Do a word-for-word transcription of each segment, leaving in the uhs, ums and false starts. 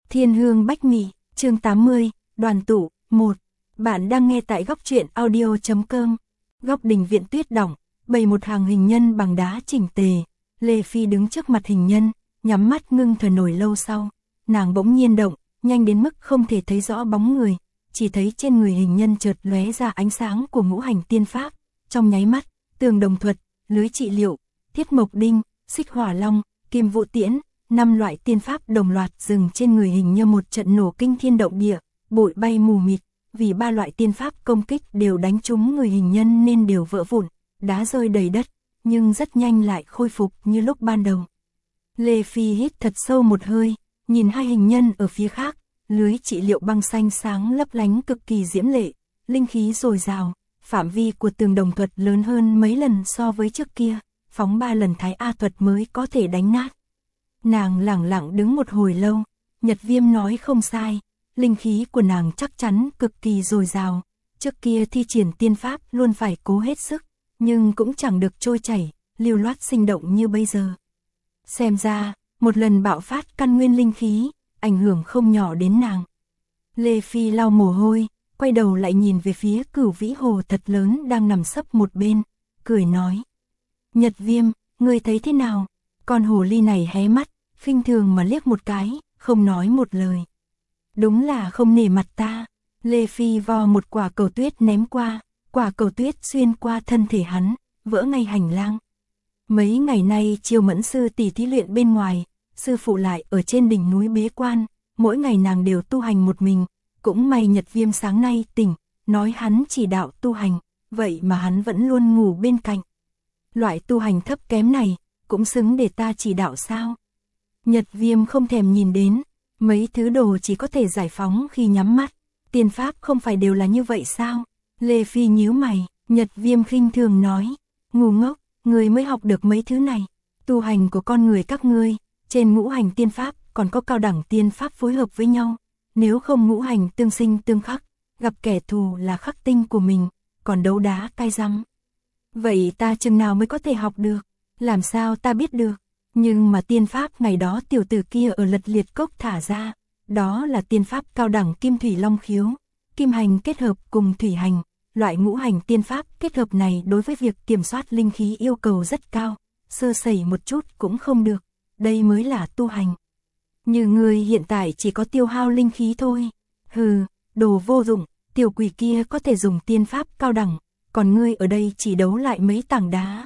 Thiên hương bách mị, chương tám mươi, đoàn tụ, một. Bạn đang nghe tại góc truyện audio.com. Góc đình viện tuyết đỏng, bày một hàng hình nhân bằng đá chỉnh tề. Lê Phi đứng trước mặt hình nhân, nhắm mắt ngưng thở nổi lâu sau. Nàng bỗng nhiên động, nhanh đến mức không thể thấy rõ bóng người. Chỉ thấy trên người hình nhân chợt lóe ra ánh sáng của ngũ hành tiên pháp. Trong nháy mắt, tường đồng thuật, lưới trị liệu, thiết mộc đinh, xích hỏa long, kim vũ tiễn, năm loại tiên pháp đồng loạt dừng trên người hình như một trận nổ kinh thiên động địa, bụi bay mù mịt, vì ba loại tiên pháp công kích đều đánh trúng người hình nhân nên đều vỡ vụn, đá rơi đầy đất, nhưng rất nhanh lại khôi phục như lúc ban đầu. Lê Phi hít thật sâu một hơi, nhìn hai hình nhân ở phía khác, lưới trị liệu băng xanh sáng lấp lánh cực kỳ diễm lệ, linh khí dồi dào, phạm vi của tường đồng thuật lớn hơn mấy lần so với trước kia, phóng ba lần thái A thuật mới có thể đánh nát. Nàng lẳng lặng đứng một hồi lâu, Nhật Viêm nói không sai, linh khí của nàng chắc chắn cực kỳ dồi dào, trước kia thi triển tiên pháp luôn phải cố hết sức, nhưng cũng chẳng được trôi chảy, lưu loát sinh động như bây giờ. Xem ra, một lần bạo phát căn nguyên linh khí, ảnh hưởng không nhỏ đến nàng. Lê Phi lau mồ hôi, quay đầu lại nhìn về phía Cửu Vĩ Hồ thật lớn đang nằm sấp một bên, cười nói. Nhật Viêm, ngươi thấy thế nào? Con hồ ly này hé mắt, khinh thường mà liếc một cái, không nói một lời. Đúng là không nể mặt ta. Lê Phi vo một quả cầu tuyết ném qua, quả cầu tuyết xuyên qua thân thể hắn, vỡ ngay hành lang. Mấy ngày nay Triều Mẫn sư tỷ thí luyện bên ngoài, sư phụ lại ở trên đỉnh núi bế quan, mỗi ngày nàng đều tu hành một mình, cũng may Nhật Viêm sáng nay tỉnh, nói hắn chỉ đạo tu hành, vậy mà hắn vẫn luôn ngủ bên cạnh. Loại tu hành thấp kém này, cũng xứng để ta chỉ đạo sao? Nhật Viêm không thèm nhìn đến, mấy thứ đồ chỉ có thể giải phóng khi nhắm mắt, tiên pháp không phải đều là như vậy sao? Lê Phi nhíu mày, Nhật Viêm khinh thường nói, ngu ngốc, người mới học được mấy thứ này, tu hành của con người các ngươi, trên ngũ hành tiên pháp còn có cao đẳng tiên pháp phối hợp với nhau, nếu không ngũ hành tương sinh tương khắc, gặp kẻ thù là khắc tinh của mình, còn đấu đá cay răng. Vậy ta chừng nào mới có thể học được? Làm sao ta biết được? Nhưng mà tiên pháp ngày đó tiểu tử kia ở Lật Liệt Cốc thả ra, đó là tiên pháp cao đẳng kim thủy long khiếu, kim hành kết hợp cùng thủy hành, loại ngũ hành tiên pháp kết hợp này đối với việc kiểm soát linh khí yêu cầu rất cao, sơ sẩy một chút cũng không được, đây mới là tu hành. Như ngươi hiện tại chỉ có tiêu hao linh khí thôi, hừ, đồ vô dụng, tiểu quỷ kia có thể dùng tiên pháp cao đẳng, còn ngươi ở đây chỉ đấu lại mấy tảng đá.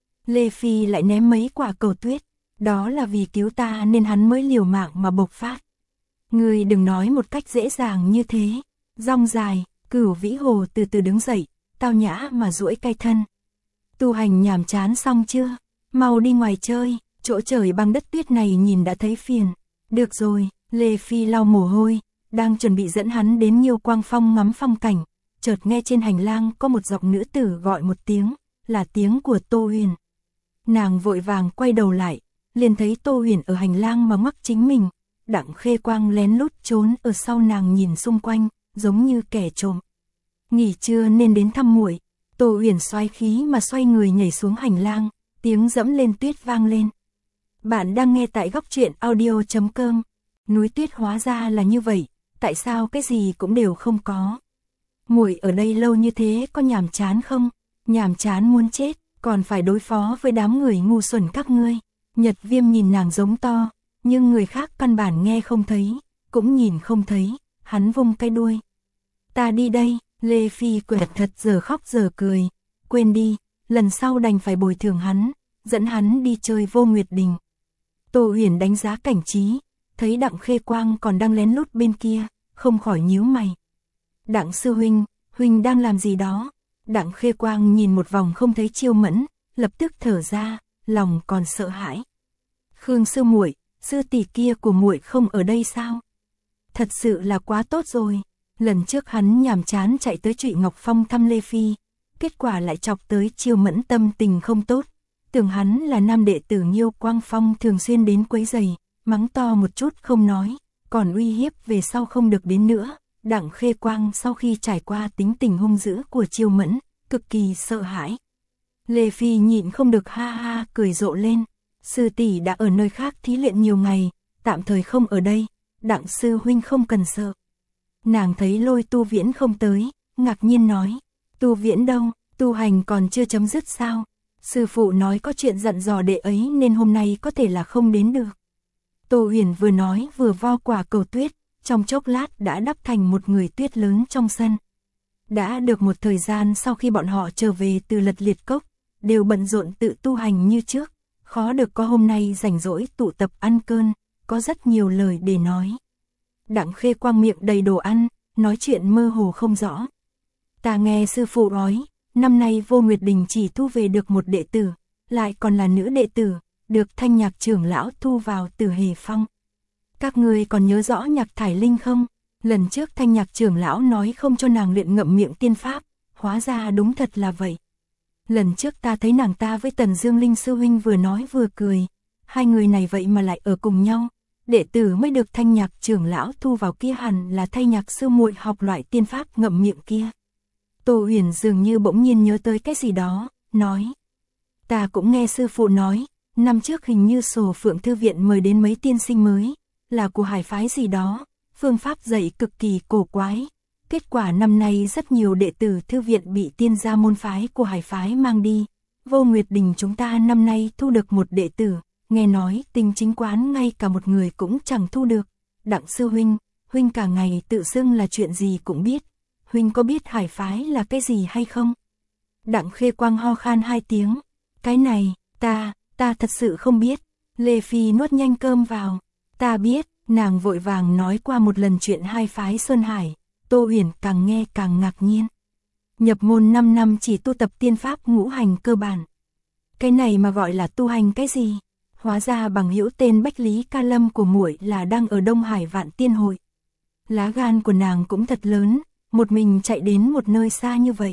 Lê Phi lại ném mấy quả cầu tuyết, đó là vì cứu ta nên hắn mới liều mạng mà bộc phát. Ngươi đừng nói một cách dễ dàng như thế. Rong dài, Cửu Vĩ Hồ từ từ đứng dậy, tao nhã mà duỗi cái thân. Tu hành nhàm chán xong chưa? Mau đi ngoài chơi, chỗ trời băng đất tuyết này nhìn đã thấy phiền. Được rồi, Lê Phi lau mồ hôi, đang chuẩn bị dẫn hắn đến Nhiêu Quang Phong ngắm phong cảnh, chợt nghe trên hành lang có một giọng nữ tử gọi một tiếng, là tiếng của Tô Huyền. Nàng vội vàng quay đầu lại, liền thấy Tô Huyền ở hành lang mà ngoắc chính mình, Đặng Khê Quang lén lút trốn ở sau nàng nhìn xung quanh, giống như kẻ trộm. Nghỉ trưa nên đến thăm muội. Tô Huyền xoay khí mà xoay người nhảy xuống hành lang, tiếng dẫm lên tuyết vang lên. Bạn đang nghe tại góc truyện audio.com. Núi tuyết hóa ra là như vậy, tại sao cái gì cũng đều không có? Muội ở đây lâu như thế có nhàm chán không? Nhàm chán muốn chết, còn phải đối phó với đám người ngu xuẩn các ngươi. Nhật Viêm nhìn nàng giống to, nhưng người khác căn bản nghe không thấy, cũng nhìn không thấy, hắn vung cái đuôi. Ta đi đây, Lê Phi quẹt thật giờ khóc giờ cười, quên đi, lần sau đành phải bồi thường hắn, dẫn hắn đi chơi Vô Nguyệt Đình. Tô Huyền đánh giá cảnh trí, thấy Đặng Khê Quang còn đang lén lút bên kia, không khỏi nhíu mày. Đặng sư huynh, huynh đang làm gì đó? Đặng Khê Quang nhìn một vòng không thấy Chiêu Mẫn, lập tức thở ra, lòng còn sợ hãi. Khương sư muội, sư tỷ kia của muội không ở đây sao? Thật sự là quá tốt rồi. Lần trước hắn nhàm chán chạy tới Trụy Ngọc Phong thăm Lê Phi, kết quả lại chọc tới Chiêu Mẫn tâm tình không tốt. Tưởng hắn là nam đệ tử Nhiêu Quang Phong thường xuyên đến quấy rầy, mắng to một chút không nói, còn uy hiếp về sau không được đến nữa. Đặng Khê Quang sau khi trải qua tính tình hung dữ của Chiêu Mẫn, cực kỳ sợ hãi. Lê Phi nhịn không được ha ha cười rộ lên. Sư tỷ đã ở nơi khác thí luyện nhiều ngày, tạm thời không ở đây, Đặng sư huynh không cần sợ. Nàng thấy Lôi Tu Viễn không tới, ngạc nhiên nói, Tu Viễn đâu, tu hành còn chưa chấm dứt sao? Sư phụ nói có chuyện dặn dò đệ ấy nên hôm nay có thể là không đến được. Tô Huyền vừa nói vừa vo quả cầu tuyết, trong chốc lát đã đắp thành một người tuyết lớn trong sân. Đã được một thời gian sau khi bọn họ trở về từ Lật Liệt Cốc, đều bận rộn tự tu hành như trước, khó được có hôm nay rảnh rỗi tụ tập ăn cơm, có rất nhiều lời để nói. Đặng Khê Quang miệng đầy đồ ăn, nói chuyện mơ hồ không rõ. Ta nghe sư phụ nói, năm nay Vô Nguyệt Đình chỉ thu về được một đệ tử, lại còn là nữ đệ tử, được Thanh Nhạc trưởng lão thu vào từ Hề Phong. Các người còn nhớ rõ Nhạc Thải Linh không? Lần trước Thanh Nhạc trưởng lão nói không cho nàng luyện ngậm miệng tiên pháp, hóa ra đúng thật là vậy. Lần trước ta thấy nàng ta với Tần Dương Linh sư huynh vừa nói vừa cười, hai người này vậy mà lại ở cùng nhau. Đệ tử mới được Thanh Nhạc trưởng lão thu vào kia hẳn là Thanh Nhạc sư muội học loại tiên pháp ngậm miệng kia. Tô Huyền dường như bỗng nhiên nhớ tới cái gì đó, nói. Ta cũng nghe sư phụ nói, năm trước hình như Sổ Phượng Thư Viện mời đến mấy tiên sinh mới, là của hải phái gì đó, phương pháp dạy cực kỳ cổ quái. Kết quả năm nay rất nhiều đệ tử thư viện bị tiên gia môn phái của hải phái mang đi. Vô Nguyệt Đình chúng ta năm nay thu được một đệ tử, nghe nói Tinh Chính quán ngay cả một người cũng chẳng thu được. Đặng sư huynh, huynh cả ngày tự xưng là chuyện gì cũng biết. Huynh có biết hải phái là cái gì hay không? Đặng Khê Quang ho khan hai tiếng. Cái này, ta, ta thật sự không biết. Lê Phi nuốt nhanh cơm vào. Ta biết, nàng vội vàng nói qua một lần chuyện hai phái Sơn Hải. Tô Huyền càng nghe càng ngạc nhiên. Nhập môn năm năm chỉ tu tập tiên pháp ngũ hành cơ bản. Cái này mà gọi là tu hành cái gì? Hóa ra bằng hữu tên Bách Lý Ca Lâm của muội là đang ở Đông Hải Vạn Tiên Hội. Lá gan của nàng cũng thật lớn, một mình chạy đến một nơi xa như vậy.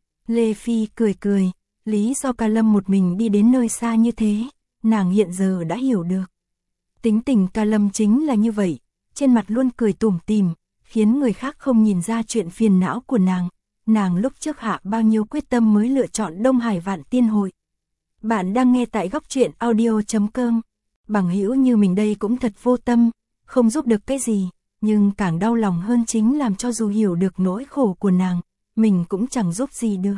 Lê Phi cười cười, lý do Ca Lâm một mình đi đến nơi xa như thế, nàng hiện giờ đã hiểu được. Tính tình Ca Lâm chính là như vậy, trên mặt luôn cười tủm tỉm, khiến người khác không nhìn ra chuyện phiền não của nàng. Nàng lúc trước hạ bao nhiêu quyết tâm mới lựa chọn Đông Hải Vạn Tiên Hội. Bạn đang nghe tại góc truyện audio chấm com. Bằng hữu như mình đây cũng thật vô tâm, không giúp được cái gì, nhưng càng đau lòng hơn chính làm cho dù hiểu được nỗi khổ của nàng, mình cũng chẳng giúp gì được.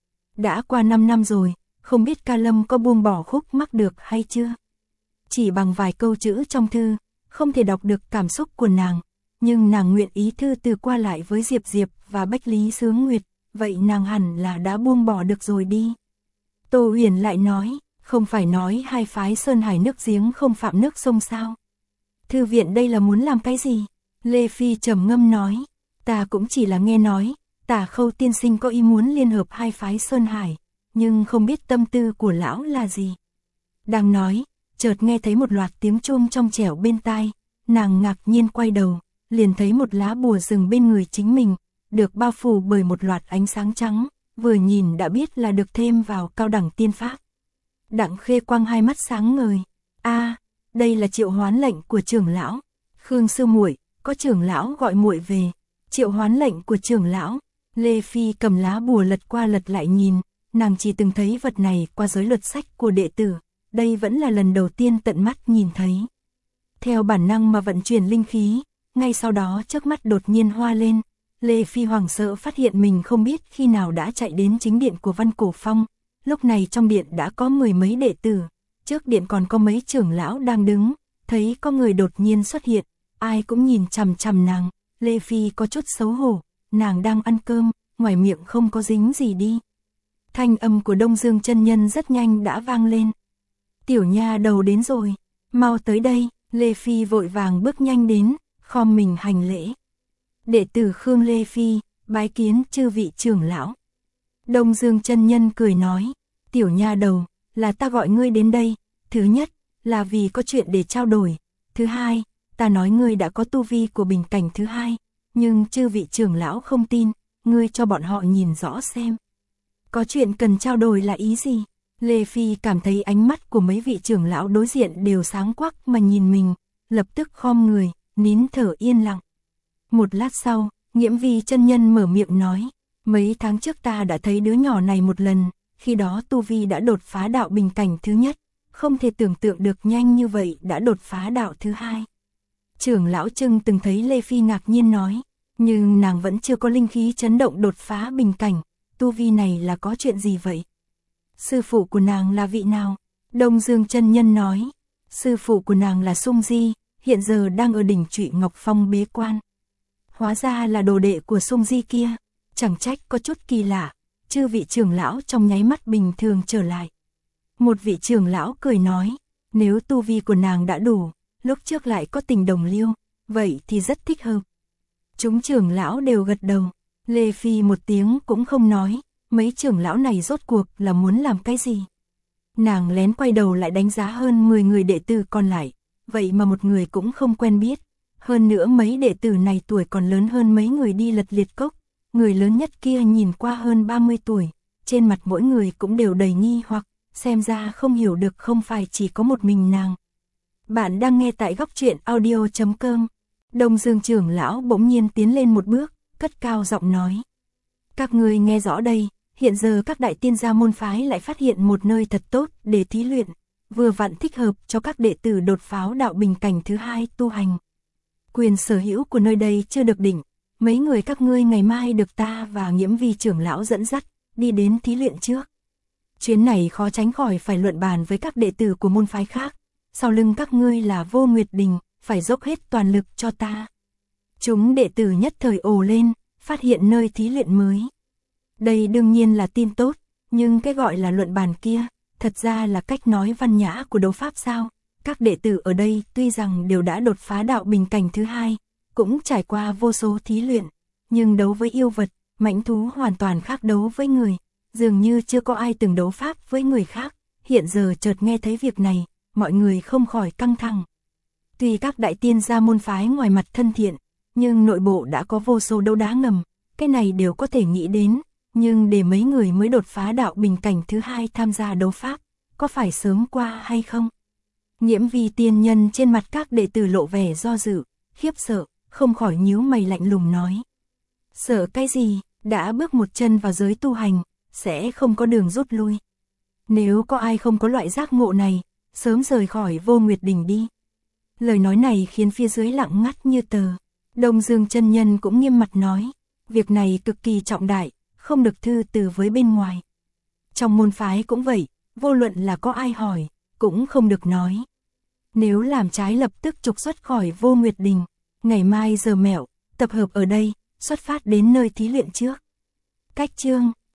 Đã qua năm năm rồi, không biết Ca Lâm có buông bỏ khúc mắc được hay chưa? Chỉ bằng vài câu chữ trong thư, không thể đọc được cảm xúc của nàng, nhưng nàng nguyện ý thư từ qua lại với Diệp Diệp và Bách Lý Sướng Nguyệt, vậy nàng hẳn là đã buông bỏ được rồi đi. Tô Huyền lại nói, không phải nói hai phái Sơn Hải nước giếng không phạm nước sông sao? Thư viện đây là muốn làm cái gì? Lê Phi trầm ngâm nói, ta cũng chỉ là nghe nói, Tả Khâu tiên sinh có ý muốn liên hợp hai phái Sơn Hải, nhưng không biết tâm tư của lão là gì. Đang nói, chợt nghe thấy một loạt tiếng chuông trong trẻo bên tai, nàng ngạc nhiên quay đầu, liền thấy một lá bùa rừng bên người chính mình, được bao phủ bởi một loạt ánh sáng trắng, vừa nhìn đã biết là được thêm vào cao đẳng tiên pháp. Đặng Khê Quang hai mắt sáng ngời, a, đây là triệu hoán lệnh của trưởng lão. Khương sư muội, có trưởng lão gọi muội về. Triệu hoán lệnh của trưởng lão. Lê Phi cầm lá bùa lật qua lật lại nhìn, nàng chỉ từng thấy vật này qua giới luật sách của đệ tử, đây vẫn là lần đầu tiên tận mắt nhìn thấy. Theo bản năng mà vận chuyển linh khí, ngay sau đó trước mắt đột nhiên hoa lên, Lê Phi hoảng sợ phát hiện mình không biết khi nào đã chạy đến chính điện của Văn Cổ Phong, lúc này trong điện đã có mười mấy đệ tử, trước điện còn có mấy trưởng lão đang đứng, thấy có người đột nhiên xuất hiện, ai cũng nhìn chằm chằm nàng, Lê Phi có chút xấu hổ, nàng đang ăn cơm, ngoài miệng không có dính gì đi. Thanh âm của Đông Dương chân nhân rất nhanh đã vang lên. Tiểu nha đầu đến rồi, mau tới đây. Lê Phi vội vàng bước nhanh đến, khom mình hành lễ. Đệ tử Khương Lê Phi, bái kiến chư vị trưởng lão. Đông Dương chân nhân cười nói, tiểu nha đầu, là ta gọi ngươi đến đây, thứ nhất, là vì có chuyện để trao đổi, thứ hai, ta nói ngươi đã có tu vi của bình cảnh thứ hai, nhưng chư vị trưởng lão không tin, ngươi cho bọn họ nhìn rõ xem. Có chuyện cần trao đổi là ý gì? Lê Phi cảm thấy ánh mắt của mấy vị trưởng lão đối diện đều sáng quắc mà nhìn mình, lập tức khom người, nín thở yên lặng. Một lát sau, Nghiễm Vi chân nhân mở miệng nói, mấy tháng trước ta đã thấy đứa nhỏ này một lần, khi đó tu vi đã đột phá đạo bình cảnh thứ nhất, không thể tưởng tượng được nhanh như vậy đã đột phá đạo thứ hai. Trưởng lão Trưng từng thấy Lê Phi ngạc nhiên nói, nhưng nàng vẫn chưa có linh khí chấn động đột phá bình cảnh, tu vi này là có chuyện gì vậy? Sư phụ của nàng là vị nào? Đông Dương chân nhân nói, sư phụ của nàng là Sung Di, hiện giờ đang ở đỉnh Trụy Ngọc Phong bế quan. Hóa ra là đồ đệ của Sung Di kia, chẳng trách có chút kỳ lạ, chư vị trưởng lão trong nháy mắt bình thường trở lại. Một vị trưởng lão cười nói, nếu tu vi của nàng đã đủ, lúc trước lại có tình đồng liêu, vậy thì rất thích hợp. Chúng trưởng lão đều gật đầu, Lê Phi một tiếng cũng không nói, mấy trưởng lão này rốt cuộc là muốn làm cái gì. Nàng lén quay đầu lại đánh giá hơn mười người đệ tử còn lại, vậy mà một người cũng không quen biết. Hơn nữa mấy đệ tử này tuổi còn lớn hơn mấy người đi lật liệt cốc, người lớn nhất kia nhìn qua hơn ba mươi tuổi, trên mặt mỗi người cũng đều đầy nghi hoặc, xem ra không hiểu được không phải chỉ có một mình nàng. Bạn đang nghe tại góc truyện audio chấm com. Đông Dương trưởng lão bỗng nhiên tiến lên một bước, cất cao giọng nói. Các ngươi nghe rõ đây, hiện giờ các đại tiên gia môn phái lại phát hiện một nơi thật tốt để thí luyện, vừa vặn thích hợp cho các đệ tử đột phá đạo bình cảnh thứ hai tu hành. Quyền sở hữu của nơi đây chưa được định, mấy người các ngươi ngày mai được ta và Nghiễm Vi trưởng lão dẫn dắt, đi đến thí luyện trước. Chuyến này khó tránh khỏi phải luận bàn với các đệ tử của môn phái khác, sau lưng các ngươi là Vô Nguyệt Đình, phải dốc hết toàn lực cho ta. Chúng đệ tử nhất thời ồ lên, phát hiện nơi thí luyện mới. Đây đương nhiên là tin tốt, nhưng cái gọi là luận bàn kia, thật ra là cách nói văn nhã của đấu pháp sao. Các đệ tử ở đây tuy rằng đều đã đột phá đạo bình cảnh thứ hai, cũng trải qua vô số thí luyện, nhưng đấu với yêu vật, mãnh thú hoàn toàn khác đấu với người, dường như chưa có ai từng đấu pháp với người khác. Hiện giờ chợt nghe thấy việc này, mọi người không khỏi căng thẳng. Tuy các đại tiên gia môn phái ngoài mặt thân thiện, nhưng nội bộ đã có vô số đấu đá ngầm, cái này đều có thể nghĩ đến, nhưng để mấy người mới đột phá đạo bình cảnh thứ hai tham gia đấu pháp, có phải sớm qua hay không? Nghiễm Vi tiên nhân trên mặt các đệ tử lộ vẻ do dự, khiếp sợ, không khỏi nhíu mày lạnh lùng nói. Sợ cái gì, đã bước một chân vào giới tu hành, sẽ không có đường rút lui. Nếu có ai không có loại giác ngộ này, sớm rời khỏi Vô Nguyệt Đình đi. Lời nói này khiến phía dưới lặng ngắt như tờ. Đông Dương chân nhân cũng nghiêm mặt nói, việc này cực kỳ trọng đại, không được thư từ với bên ngoài. Trong môn phái cũng vậy, vô luận là có ai hỏi, cũng không được nói. Nếu làm trái lập tức trục xuất khỏi Vô Nguyệt Đình, ngày mai giờ mẹo, tập hợp ở đây, xuất phát đến nơi thí luyện trước. Cách chương